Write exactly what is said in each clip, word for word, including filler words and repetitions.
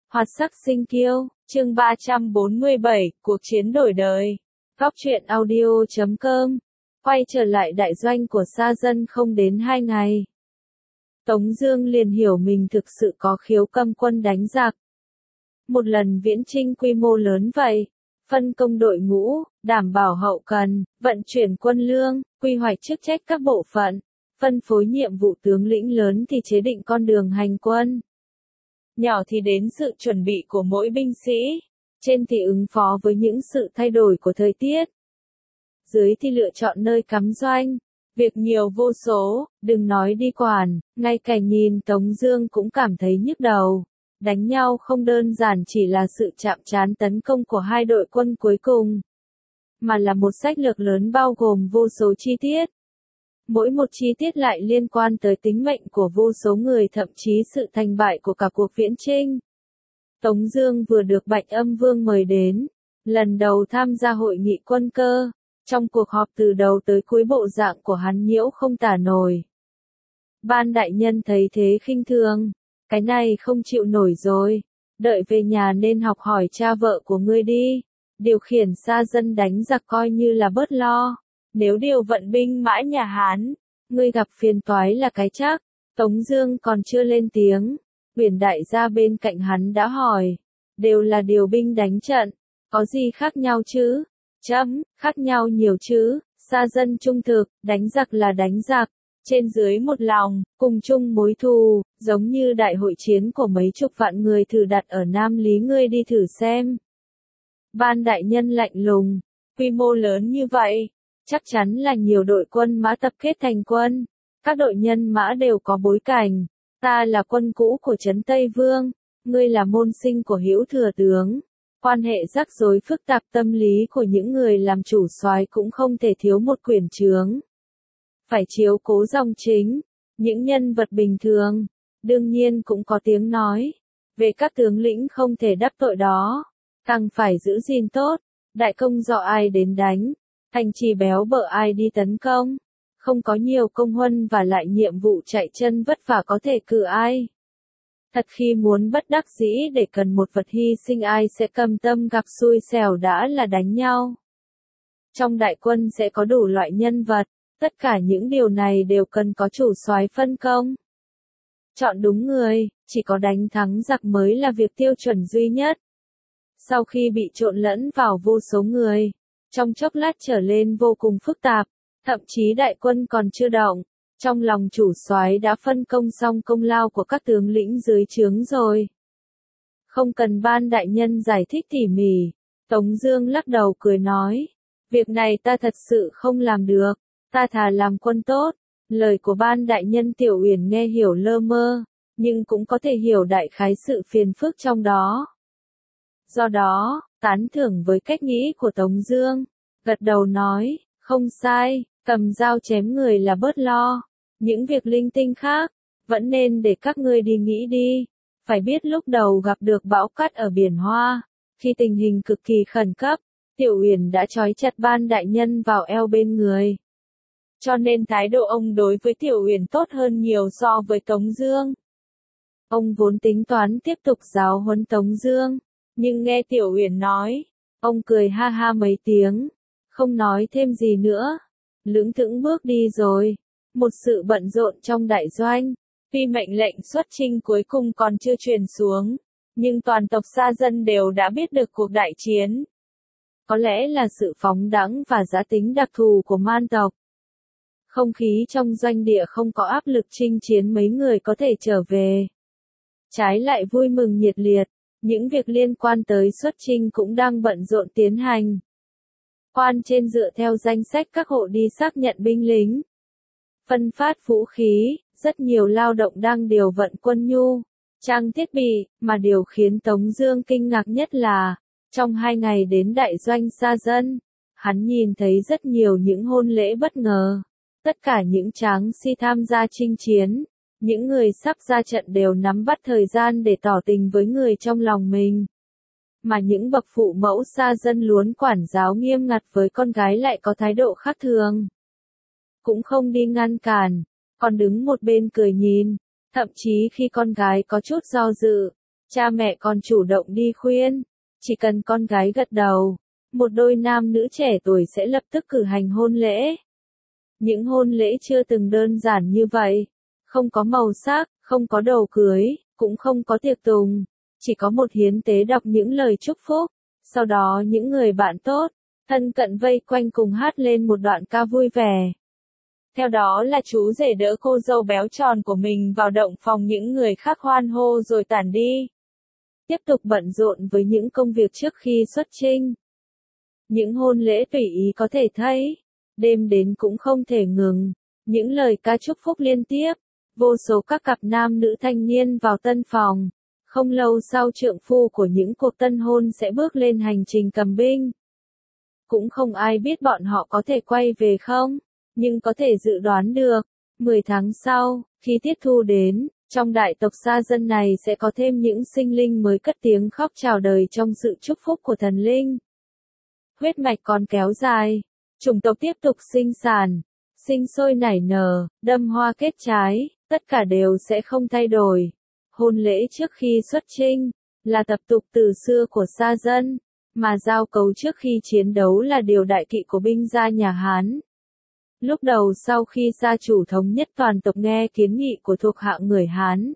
Hoạt sắc sinh kiêu, chương ba trăm bốn mươi bảy, cuộc chiến đổi đời. Góc truyện audio chấm com. Quay trở lại đại doanh của Sa Dân không đến hai ngày. Tống Dương liền hiểu mình thực sự có khiếu cầm quân đánh giặc. Một lần viễn chinh quy mô lớn vậy, phân công đội ngũ, đảm bảo hậu cần, vận chuyển quân lương, quy hoạch chức trách các bộ phận, phân phối nhiệm vụ tướng lĩnh lớn thì chế định con đường hành quân. Nhỏ thì đến sự chuẩn bị của mỗi binh sĩ, trên thì ứng phó với những sự thay đổi của thời tiết, dưới thì lựa chọn nơi cắm doanh. Việc nhiều vô số, đừng nói đi quản, ngay cả nhìn Tống Dương cũng cảm thấy nhức đầu. Đánh nhau không đơn giản chỉ là sự chạm trán tấn công của hai đội quân cuối cùng, mà là một sách lược lớn bao gồm vô số chi tiết. Mỗi một chi tiết lại liên quan tới tính mệnh của vô số người, thậm chí sự thành bại của cả cuộc viễn chinh. Tống Dương vừa được Bạch Âm Vương mời đến, lần đầu tham gia hội nghị quân cơ. Trong cuộc họp từ đầu tới cuối bộ dạng của hắn nhiễu không tả nổi. Ban đại nhân thấy thế khinh thường, cái này không chịu nổi rồi, đợi về nhà nên học hỏi cha vợ của ngươi đi, điều khiển Sa Dân đánh giặc coi như là bớt lo. Nếu điều vận binh mã nhà Hán, ngươi gặp phiền toái là cái chắc. Tống Dương còn chưa lên tiếng, Huyền đại gia bên cạnh hắn đã hỏi, đều là điều binh đánh trận, có gì khác nhau chứ? Chấm, khác nhau nhiều chứ. Sa Dân trung thực, đánh giặc là đánh giặc, trên dưới một lòng, cùng chung mối thù, giống như đại hội chiến của mấy chục vạn người thử đặt ở Nam Lý, ngươi đi thử xem. Ban đại nhân lạnh lùng, quy mô lớn như vậy, chắc chắn là nhiều đội quân mã tập kết thành quân. Các đội nhân mã đều có bối cảnh. Ta là quân cũ của Trấn Tây Vương, ngươi là môn sinh của Hữu Thừa Tướng. Quan hệ rắc rối phức tạp, tâm lý của những người làm chủ soái cũng không thể thiếu một quyển chướng. Phải chiếu cố dòng chính, những nhân vật bình thường, đương nhiên cũng có tiếng nói. Về các tướng lĩnh không thể đắc tội đó, càng phải giữ gìn tốt. Đại công do ai đến đánh, thành trì béo bở ai đi tấn công. Không có nhiều công huân và lại nhiệm vụ chạy chân vất vả có thể cử ai. Thật khi muốn bất đắc dĩ để cần một vật hy sinh, ai sẽ cầm tâm gặp xui xẻo đã là đánh nhau. Trong đại quân sẽ có đủ loại nhân vật, tất cả những điều này đều cần có chủ soái phân công. Chọn đúng người, chỉ có đánh thắng giặc mới là việc tiêu chuẩn duy nhất. Sau khi bị trộn lẫn vào vô số người, trong chốc lát trở lên vô cùng phức tạp, thậm chí đại quân còn chưa động. Trong lòng chủ soái đã phân công xong công lao của các tướng lĩnh dưới trướng rồi. Không cần ban đại nhân giải thích tỉ mỉ, Tống Dương lắc đầu cười nói, việc này ta thật sự không làm được, ta thà làm quân tốt. Lời của ban đại nhân Tiểu Uyển nghe hiểu lơ mơ, nhưng cũng có thể hiểu đại khái sự phiền phức trong đó. Do đó, tán thưởng với cách nghĩ của Tống Dương, gật đầu nói, không sai, cầm dao chém người là bớt lo. Những việc linh tinh khác, vẫn nên để các ngươi đi nghĩ đi. Phải biết lúc đầu gặp được bão cát ở biển Hoa, khi tình hình cực kỳ khẩn cấp, Tiểu Uyển đã trói chặt ban đại nhân vào eo bên người. Cho nên thái độ ông đối với Tiểu Uyển tốt hơn nhiều so với Tống Dương. Ông vốn tính toán tiếp tục giáo huấn Tống Dương, nhưng nghe Tiểu Uyển nói, ông cười ha ha mấy tiếng, không nói thêm gì nữa, lững thững bước đi rồi. Một sự bận rộn trong đại doanh, tuy mệnh lệnh xuất chinh cuối cùng còn chưa truyền xuống, nhưng toàn tộc Sa Dân đều đã biết được cuộc đại chiến. Có lẽ là sự phóng đãng và giá tính đặc thù của man tộc. Không khí trong doanh địa không có áp lực chinh chiến mấy người có thể trở về. Trái lại vui mừng nhiệt liệt, những việc liên quan tới xuất chinh cũng đang bận rộn tiến hành. Quan trên dựa theo danh sách các hộ đi xác nhận binh lính, phân phát vũ khí, rất nhiều lao động đang điều vận quân nhu, trang thiết bị, mà điều khiến Tống Dương kinh ngạc nhất là, trong hai ngày đến đại doanh Sa Dân, hắn nhìn thấy rất nhiều những hôn lễ bất ngờ. Tất cả những tráng si tham gia chinh chiến, những người sắp ra trận đều nắm bắt thời gian để tỏ tình với người trong lòng mình. Mà những bậc phụ mẫu Sa Dân luôn quản giáo nghiêm ngặt với con gái lại có thái độ khác thường. Cũng không đi ngăn cản, còn đứng một bên cười nhìn, thậm chí khi con gái có chút do dự, Cha mẹ còn chủ động đi khuyên, chỉ cần con gái gật đầu, một đôi nam nữ trẻ tuổi sẽ lập tức cử hành hôn lễ. Những hôn lễ chưa từng đơn giản như vậy, không có màu sắc, không có đồ cưới, cũng không có tiệc tùng, chỉ có một hiến tế đọc những lời chúc phúc, sau đó những người bạn tốt, thân cận vây quanh cùng hát lên một đoạn ca vui vẻ. Theo đó là chú rể đỡ cô dâu béo tròn của mình vào động phòng những người khác hoan hô rồi tản đi. Tiếp tục bận rộn với những công việc trước khi xuất chinh. Những hôn lễ tùy ý có thể thấy, đêm đến cũng không thể ngừng, những lời ca chúc phúc liên tiếp, vô số các cặp nam nữ thanh niên vào tân phòng. Không lâu sau trượng phu của những cuộc tân hôn sẽ bước lên hành trình cầm binh. Cũng không ai biết bọn họ có thể quay về không, nhưng có thể dự đoán được, mười tháng sau, khi tiết thu đến, trong đại tộc sa dân này sẽ có thêm những sinh linh mới cất tiếng khóc chào đời trong sự chúc phúc của thần linh. Huyết mạch còn kéo dài, chủng tộc tiếp tục sinh sản, sinh sôi nảy nở, đâm hoa kết trái, tất cả đều sẽ không thay đổi. Hôn lễ trước khi xuất chinh, là tập tục từ xưa của sa dân, mà giao cấu trước khi chiến đấu là điều đại kỵ của binh gia nhà Hán. Lúc đầu sau khi gia chủ thống nhất toàn tộc nghe kiến nghị của thuộc hạ người Hán,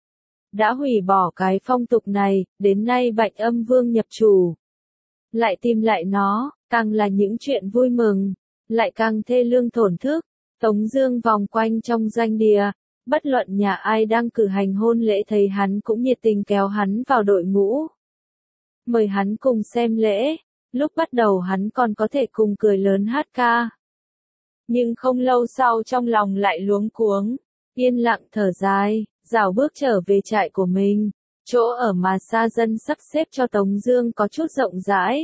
đã hủy bỏ cái phong tục này, đến nay Bạch Âm Vương nhập chủ. Lại tìm lại nó, càng là những chuyện vui mừng, lại càng thê lương thổn thức. Tống Dương vòng quanh trong doanh địa, bất luận nhà ai đang cử hành hôn lễ thấy hắn cũng nhiệt tình kéo hắn vào đội ngũ. Mời hắn cùng xem lễ, lúc bắt đầu hắn còn có thể cùng cười lớn hát ca. Nhưng không lâu sau trong lòng lại luống cuống, yên lặng thở dài, rảo bước trở về trại của mình, chỗ ở mà sa dân sắp xếp cho Tống Dương có chút rộng rãi.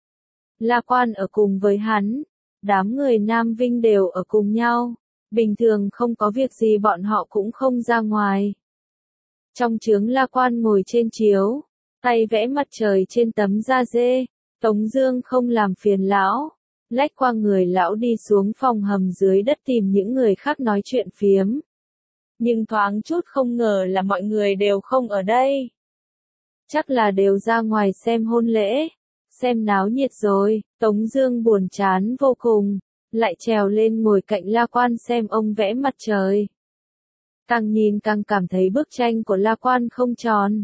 La Quan ở cùng với hắn, đám người Nam Vinh đều ở cùng nhau, bình thường không có việc gì bọn họ cũng không ra ngoài. Trong trướng La Quan ngồi trên chiếu, tay vẽ mặt trời trên tấm da dê, Tống Dương không làm phiền lão, lách qua người lão đi xuống phòng hầm dưới đất tìm những người khác nói chuyện phiếm. Nhưng thoáng chút không ngờ là mọi người đều không ở đây. Chắc là đều ra ngoài xem hôn lễ, xem náo nhiệt rồi. Tống Dương buồn chán vô cùng, lại trèo lên ngồi cạnh La Quan xem ông vẽ mặt trời. Càng nhìn càng cảm thấy bức tranh của La Quan không tròn.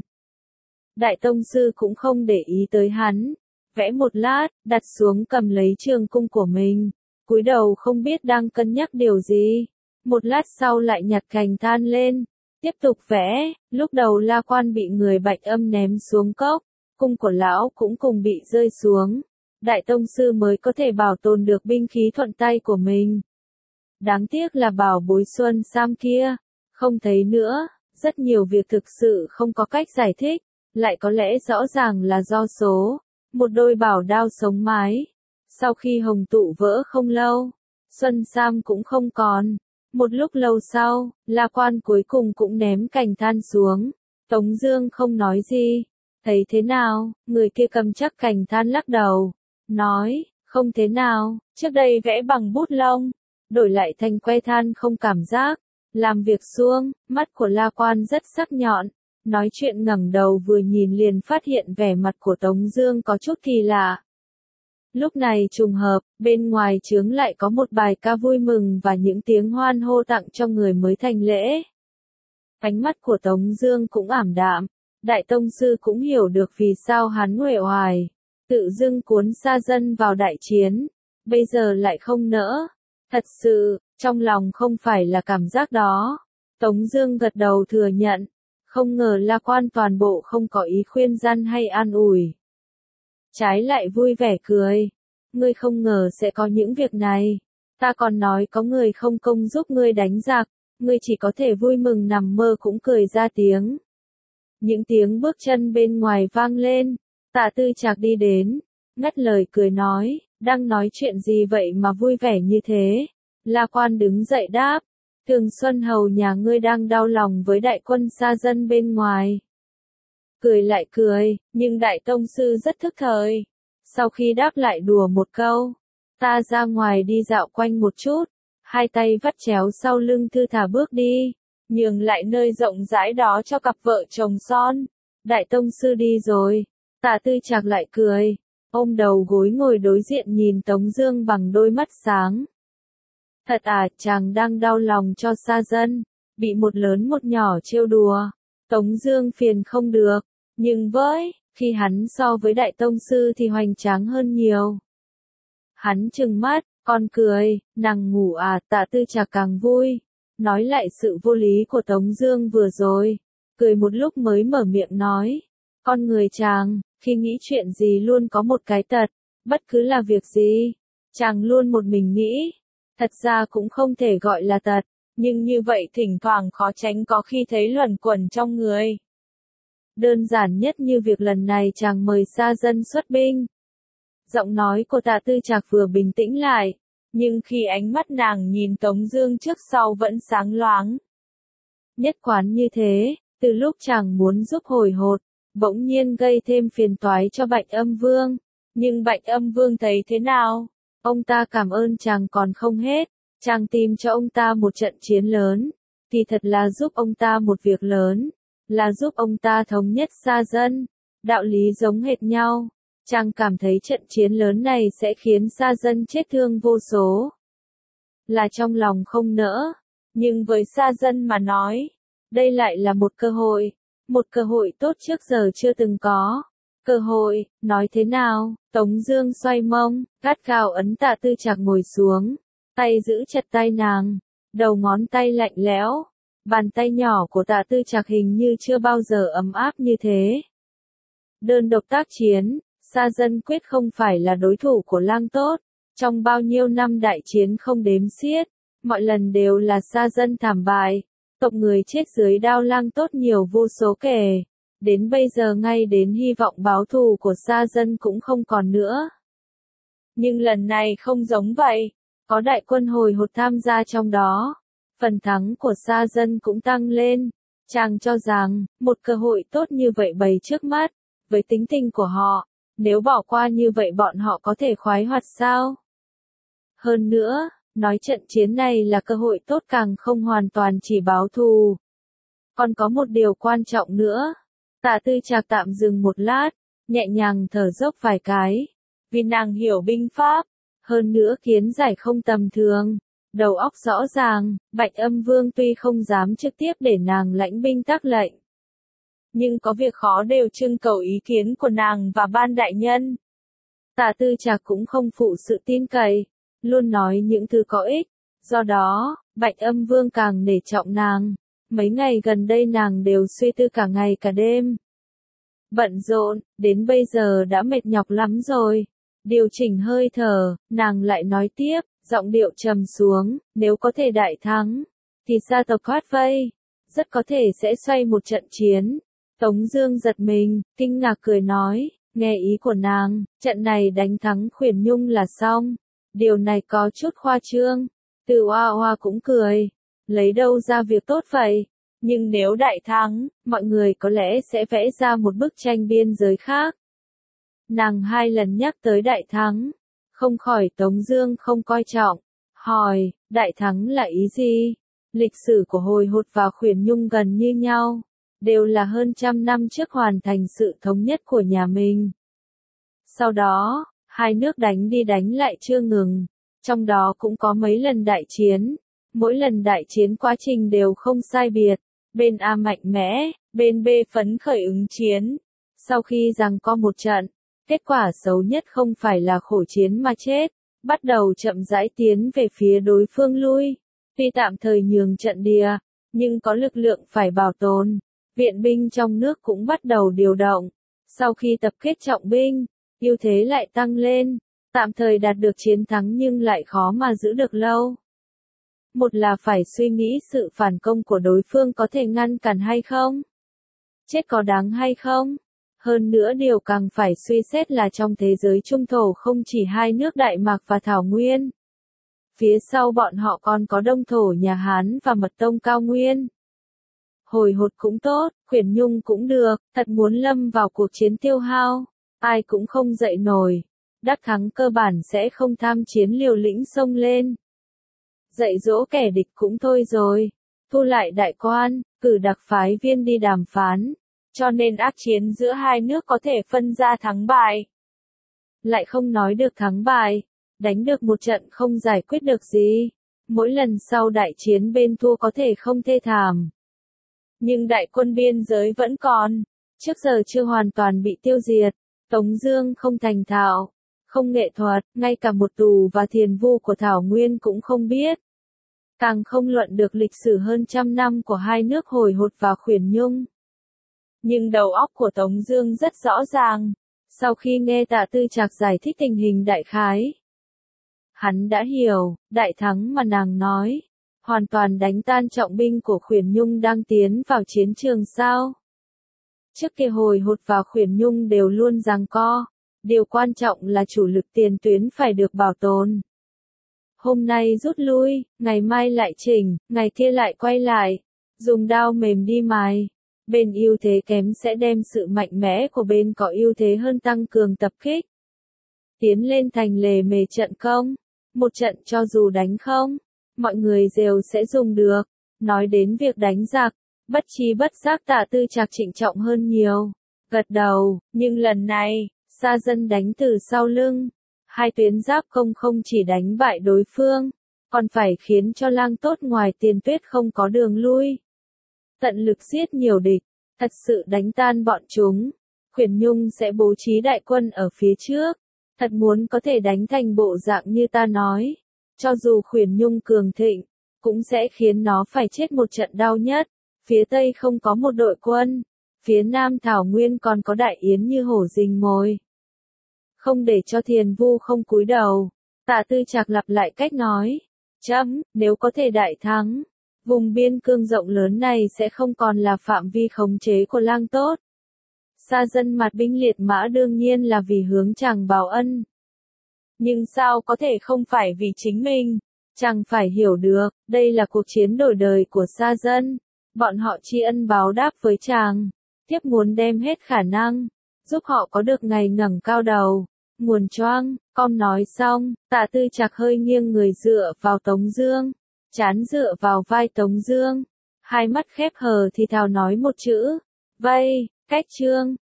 Đại tông sư cũng không để ý tới hắn, vẽ một lát, đặt xuống cầm lấy trường cung của mình, cúi đầu không biết đang cân nhắc điều gì. Một lát sau lại nhặt cành than lên, tiếp tục vẽ. Lúc đầu La Quan bị người Bạch Âm ném xuống cốc, cung của lão cũng cùng bị rơi xuống. Đại tông sư mới có thể bảo tồn được binh khí thuận tay của mình. Đáng tiếc là bảo bối Xuân Sam kia, không thấy nữa. Rất nhiều việc thực sự không có cách giải thích, lại có lẽ rõ ràng là do số. Một đôi bảo đao sống mái. Sau khi hồng tụ vỡ không lâu, Xuân Sam cũng không còn. Một lúc lâu sau, La Quan cuối cùng cũng ném cành than xuống. Tống Dương không nói gì. Thấy thế nào? Người kia cầm chắc cành than lắc đầu, nói, không thế nào. Trước đây vẽ bằng bút lông, đổi lại thành que than không cảm giác. Làm việc suông, mắt của La Quan rất sắc nhọn. Nói chuyện ngẩng đầu vừa nhìn liền phát hiện vẻ mặt của Tống Dương có chút kỳ lạ. Lúc này trùng hợp, bên ngoài trướng lại có một bài ca vui mừng và những tiếng hoan hô tặng cho người mới thành lễ. Ánh mắt của Tống Dương cũng ảm đạm, Đại tông sư cũng hiểu được vì sao hắn uể oải, tự dưng cuốn sa dân vào đại chiến, bây giờ lại không nỡ. Thật sự, trong lòng không phải là cảm giác đó. Tống Dương gật đầu thừa nhận, không ngờ La Quan toàn bộ không có ý khuyên răn hay an ủi. Trái lại vui vẻ cười, ngươi không ngờ sẽ có những việc này. Ta còn nói có người không công giúp ngươi đánh giặc, ngươi chỉ có thể vui mừng nằm mơ cũng cười ra tiếng. Những tiếng bước chân bên ngoài vang lên, Tạ Tư Trạc đi đến, ngắt lời cười nói, đang nói chuyện gì vậy mà vui vẻ như thế? La Quan đứng dậy đáp, Thường Xuân hầu nhà ngươi đang đau lòng với đại quân sa dân bên ngoài. Cười lại cười, nhưng đại tông sư rất thức thời. Sau khi đáp lại đùa một câu, ta ra ngoài đi dạo quanh một chút, hai tay vắt chéo sau lưng thư thả bước đi, nhường lại nơi rộng rãi đó cho cặp vợ chồng son. Đại tông sư đi rồi. Tạ Tư Trạc lại cười, ôm đầu gối ngồi đối diện nhìn Tống Dương bằng đôi mắt sáng. Thật à, chàng đang đau lòng cho Sa Dân, bị một lớn một nhỏ trêu đùa. Tống Dương phiền không được, nhưng với, khi hắn so với đại tông sư thì hoành tráng hơn nhiều. Hắn trừng mắt, con cười, nàng ngủ à? Tạ Tư Trạc càng vui, nói lại sự vô lý của Tống Dương vừa rồi, cười một lúc mới mở miệng nói, con người chàng, khi nghĩ chuyện gì luôn có một cái tật, bất cứ là việc gì, chàng luôn một mình nghĩ. Thật ra cũng không thể gọi là tật, nhưng như vậy thỉnh thoảng khó tránh có khi thấy luẩn quẩn trong người. Đơn giản nhất như việc lần này chàng mời Sa Dân xuất binh. Giọng nói của Tạ Tư Trạc vừa bình tĩnh lại, nhưng khi ánh mắt nàng nhìn Tống Dương trước sau vẫn sáng loáng. Nhất quán như thế, từ lúc chàng muốn giúp hồi hột, bỗng nhiên gây thêm phiền toái cho Bạch Âm Vương. Nhưng Bạch Âm Vương thấy thế nào? Ông ta cảm ơn chàng còn không hết, chàng tìm cho ông ta một trận chiến lớn, thì thật là giúp ông ta một việc lớn, là giúp ông ta thống nhất Sa Dân. Đạo lý giống hệt nhau, chàng cảm thấy trận chiến lớn này sẽ khiến Sa Dân chết thương vô số. Là trong lòng không nỡ, nhưng với Sa Dân mà nói, đây lại là một cơ hội, một cơ hội tốt trước giờ chưa từng có. Cơ hội, nói thế nào? Tống Dương xoay mông, gắt gao ấn Tạ Tư Trạc ngồi xuống, tay giữ chặt tay nàng, đầu ngón tay lạnh lẽo, bàn tay nhỏ của Tạ Tư Trạc hình như chưa bao giờ ấm áp như thế. Đơn độc tác chiến, Sa Dân quyết không phải là đối thủ của Lang Tốt. Trong bao nhiêu năm đại chiến không đếm xiết, mọi lần đều là Sa Dân thảm bại, tộc người chết dưới đao Lang Tốt nhiều vô số kể. Đến bây giờ ngay đến hy vọng báo thù của Sa Dân cũng không còn nữa. Nhưng lần này không giống vậy, có đại quân hồi hột tham gia trong đó, phần thắng của Sa Dân cũng tăng lên. Chàng cho rằng, một cơ hội tốt như vậy bày trước mắt, với tính tình của họ, nếu bỏ qua như vậy bọn họ có thể khoái hoạt sao? Hơn nữa, nói trận chiến này là cơ hội tốt càng không hoàn toàn chỉ báo thù. Còn có một điều quan trọng nữa. Tạ Tư Trạc tạm dừng một lát, nhẹ nhàng thở dốc vài cái, vì nàng hiểu binh pháp, hơn nữa kiến giải không tầm thường, đầu óc rõ ràng. Bạch Âm Vương tuy không dám trực tiếp để nàng lãnh binh tác lệnh, nhưng có việc khó đều trưng cầu ý kiến của nàng và ban đại nhân. Tạ Tư Trạc cũng không phụ sự tin cậy, luôn nói những thứ có ích, do đó, Bạch Âm Vương càng nể trọng nàng. Mấy ngày gần đây nàng đều suy tư cả ngày cả đêm. Bận rộn, đến bây giờ đã mệt nhọc lắm rồi. Điều chỉnh hơi thở, nàng lại nói tiếp, giọng điệu trầm xuống, nếu có thể đại thắng, thì gia tộc thoát vây, rất có thể sẽ xoay một trận chiến. Tống Dương giật mình, kinh ngạc cười nói, nghe ý của nàng, trận này đánh thắng Khuyển Nhung là xong. Điều này có chút khoa trương. Từ Hoa Hoa cũng cười, lấy đâu ra việc tốt vậy? Nhưng nếu đại thắng, mọi người có lẽ sẽ vẽ ra một bức tranh biên giới khác. Nàng hai lần nhắc tới đại thắng, không khỏi Tống Dương không coi trọng, hỏi, đại thắng là ý gì? Lịch sử của Hồi Hột và Khuyển Nhung gần như nhau, đều là hơn trăm năm trước hoàn thành sự thống nhất của nhà mình. Sau đó, hai nước đánh đi đánh lại chưa ngừng, trong đó cũng có mấy lần đại chiến. Mỗi lần đại chiến quá trình đều không sai biệt, bên A mạnh mẽ, bên B phấn khởi ứng chiến. Sau khi giằng co một trận, kết quả xấu nhất không phải là khổ chiến mà chết, bắt đầu chậm rãi tiến về phía đối phương lui. Tuy tạm thời nhường trận địa, nhưng có lực lượng phải bảo tồn. Viện binh trong nước cũng bắt đầu điều động. Sau khi tập kết trọng binh, ưu thế lại tăng lên, tạm thời đạt được chiến thắng nhưng lại khó mà giữ được lâu. Một là phải suy nghĩ sự phản công của đối phương có thể ngăn cản hay không? Chết có đáng hay không? Hơn nữa điều càng phải suy xét là trong thế giới trung thổ không chỉ hai nước Đại Mạc và Thảo Nguyên. Phía sau bọn họ còn có Đông thổ nhà Hán và Mật Tông Cao Nguyên. Hồi Hột cũng tốt, Khuyển Nhung cũng được, thật muốn lâm vào cuộc chiến tiêu hao, ai cũng không dậy nổi. Đắc thắng cơ bản sẽ không tham chiến liều lĩnh xông lên. Dạy dỗ kẻ địch cũng thôi rồi, thu lại đại quan, cử đặc phái viên đi đàm phán, cho nên ác chiến giữa hai nước có thể phân ra thắng bại. Lại không nói được thắng bại, đánh được một trận không giải quyết được gì. Mỗi lần sau đại chiến bên thua có thể không thê thảm. Nhưng đại quân biên giới vẫn còn, trước giờ chưa hoàn toàn bị tiêu diệt. Tống Dương không thành thạo, không nghệ thuật, ngay cả một tù và thiền vu của Thảo Nguyên cũng không biết. Càng không luận được lịch sử hơn trăm năm của hai nước hồi hột và Khuyển Nhung. Nhưng đầu óc của Tống Dương rất rõ ràng, sau khi nghe Tạ Tư Trạc giải thích tình hình đại khái. Hắn đã hiểu, đại thắng mà nàng nói, hoàn toàn đánh tan trọng binh của Khuyển Nhung đang tiến vào chiến trường sao. Trước kia hồi hột và Khuyển Nhung đều luôn giằng co, điều quan trọng là chủ lực tiền tuyến phải được bảo tồn. Hôm nay rút lui, ngày mai lại chỉnh, ngày kia lại quay lại, dùng đao mềm đi mài. Bên ưu thế kém sẽ đem sự mạnh mẽ của bên có ưu thế hơn tăng cường tập kích. Tiến lên thành lề mề trận công, một trận cho dù đánh không, mọi người đều sẽ dùng được. Nói đến việc đánh giặc, bất chi bất giác Tạ Tư Trạc trịnh trọng hơn nhiều. Gật đầu, nhưng lần này, Sa Dân đánh từ sau lưng. Hai tuyến giáp công không chỉ đánh bại đối phương, còn phải khiến cho Lang Tốt ngoài Tiền Tuyết không có đường lui. Tận lực giết nhiều địch, thật sự đánh tan bọn chúng. Khuyển Nhung sẽ bố trí đại quân ở phía trước, thật muốn có thể đánh thành bộ dạng như ta nói. Cho dù Khuyển Nhung cường thịnh, cũng sẽ khiến nó phải chết một trận đau nhất. Phía Tây không có một đội quân, phía Nam Thảo Nguyên còn có Đại Yến như hổ rình mồi. Không để cho Thiền Vu không cúi đầu, Tạ Tư Trạc lặp lại cách nói. Chấm, nếu có thể đại thắng, vùng biên cương rộng lớn này sẽ không còn là phạm vi khống chế của Lang Tốt. Sa Dân mặt binh liệt mã đương nhiên là vì hướng chàng báo ân. Nhưng sao có thể không phải vì chính mình? Chàng phải hiểu được, đây là cuộc chiến đổi đời của Sa Dân. Bọn họ tri ân báo đáp với chàng, tiếp muốn đem hết khả năng, giúp họ có được ngày ngẩng cao đầu. Nguồn choang, con nói xong, Tạ Tư Trạc hơi nghiêng người dựa vào Tống Dương, trán dựa vào vai Tống Dương, hai mắt khép hờ thì thào nói một chữ, vây, cách chương.